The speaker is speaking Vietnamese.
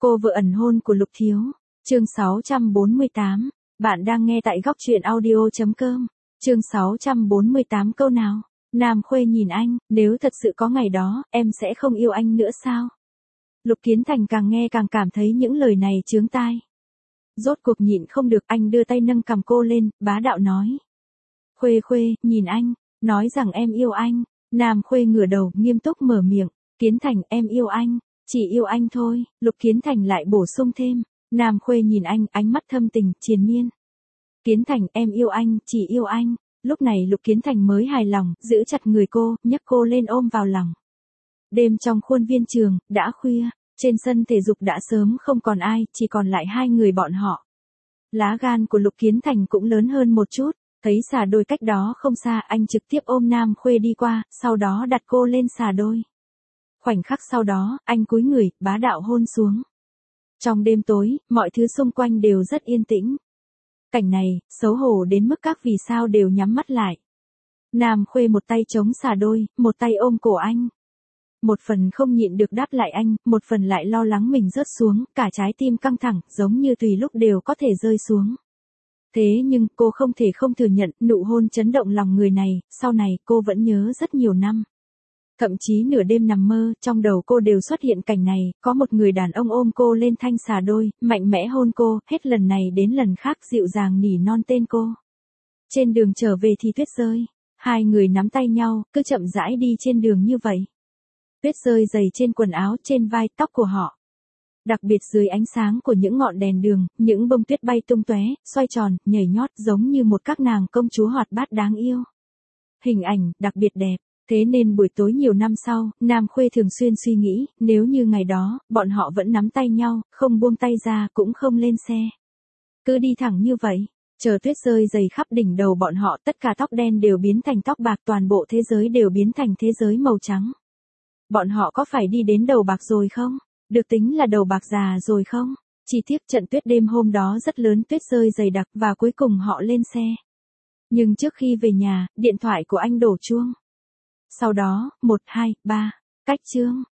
Cô vợ ẩn hôn của Lục Thiếu. Chương 648. Bạn đang nghe tại góc truyện audio.com. Chương 648 câu nào. Nam Khuê nhìn anh, nếu thật sự có ngày đó, em sẽ không yêu anh nữa sao? Lục Kiến Thành càng nghe càng cảm thấy những lời này chướng tai. Rốt cuộc nhịn không được, anh đưa tay nâng cằm cô lên, bá đạo nói. Khuê Khuê, nhìn anh, nói rằng em yêu anh. Nam Khuê ngửa đầu, nghiêm túc mở miệng. Kiến Thành, em yêu anh, chỉ yêu anh thôi. Lục Kiến Thành lại bổ sung thêm. Nam Khuê nhìn anh, ánh mắt thâm tình, triền miên. Kiến Thành, em yêu anh, chỉ yêu anh. Lúc này Lục Kiến Thành mới hài lòng, giữ chặt người cô, nhấc cô lên ôm vào lòng. Đêm trong khuôn viên trường, đã khuya, trên sân thể dục đã sớm không còn ai, chỉ còn lại hai người bọn họ. Lá gan của Lục Kiến Thành cũng lớn hơn một chút, thấy xà đôi cách đó không xa, anh trực tiếp ôm Nam Khuê đi qua, sau đó đặt cô lên xà đôi. Khoảnh khắc sau đó, anh cúi người, bá đạo hôn xuống. Trong đêm tối, mọi thứ xung quanh đều rất yên tĩnh. Cảnh này, xấu hổ đến mức các vì sao đều nhắm mắt lại. Nam Khuê một tay chống xà đôi, một tay ôm cổ anh. Một phần không nhịn được đáp lại anh, một phần lại lo lắng mình rớt xuống, cả trái tim căng thẳng, giống như tùy lúc đều có thể rơi xuống. Thế nhưng, cô không thể không thừa nhận, nụ hôn chấn động lòng người này, sau này cô vẫn nhớ rất nhiều năm. Thậm chí nửa đêm nằm mơ, trong đầu cô đều xuất hiện cảnh này, có một người đàn ông ôm cô lên thanh xà đôi, mạnh mẽ hôn cô, hết lần này đến lần khác dịu dàng nỉ non tên cô. Trên đường trở về thì tuyết rơi, hai người nắm tay nhau, cứ chậm rãi đi trên đường như vậy. Tuyết rơi dày trên quần áo, trên vai, tóc của họ. Đặc biệt dưới ánh sáng của những ngọn đèn đường, những bông tuyết bay tung tóe, xoay tròn, nhảy nhót giống như một các nàng công chúa hoạt bát đáng yêu. Hình ảnh đặc biệt đẹp. Thế nên buổi tối nhiều năm sau, Nam Khuê thường xuyên suy nghĩ, nếu như ngày đó, bọn họ vẫn nắm tay nhau, không buông tay ra, cũng không lên xe. Cứ đi thẳng như vậy, chờ tuyết rơi dày khắp đỉnh đầu bọn họ, tất cả tóc đen đều biến thành tóc bạc, toàn bộ thế giới đều biến thành thế giới màu trắng. Bọn họ có phải đi đến đầu bạc rồi không? Được tính là đầu bạc già rồi không? Chỉ tiếc trận tuyết đêm hôm đó rất lớn, tuyết rơi dày đặc và cuối cùng họ lên xe. Nhưng trước khi về nhà, điện thoại của anh đổ chuông. Sau đó, 1, 2, 3, cách chương.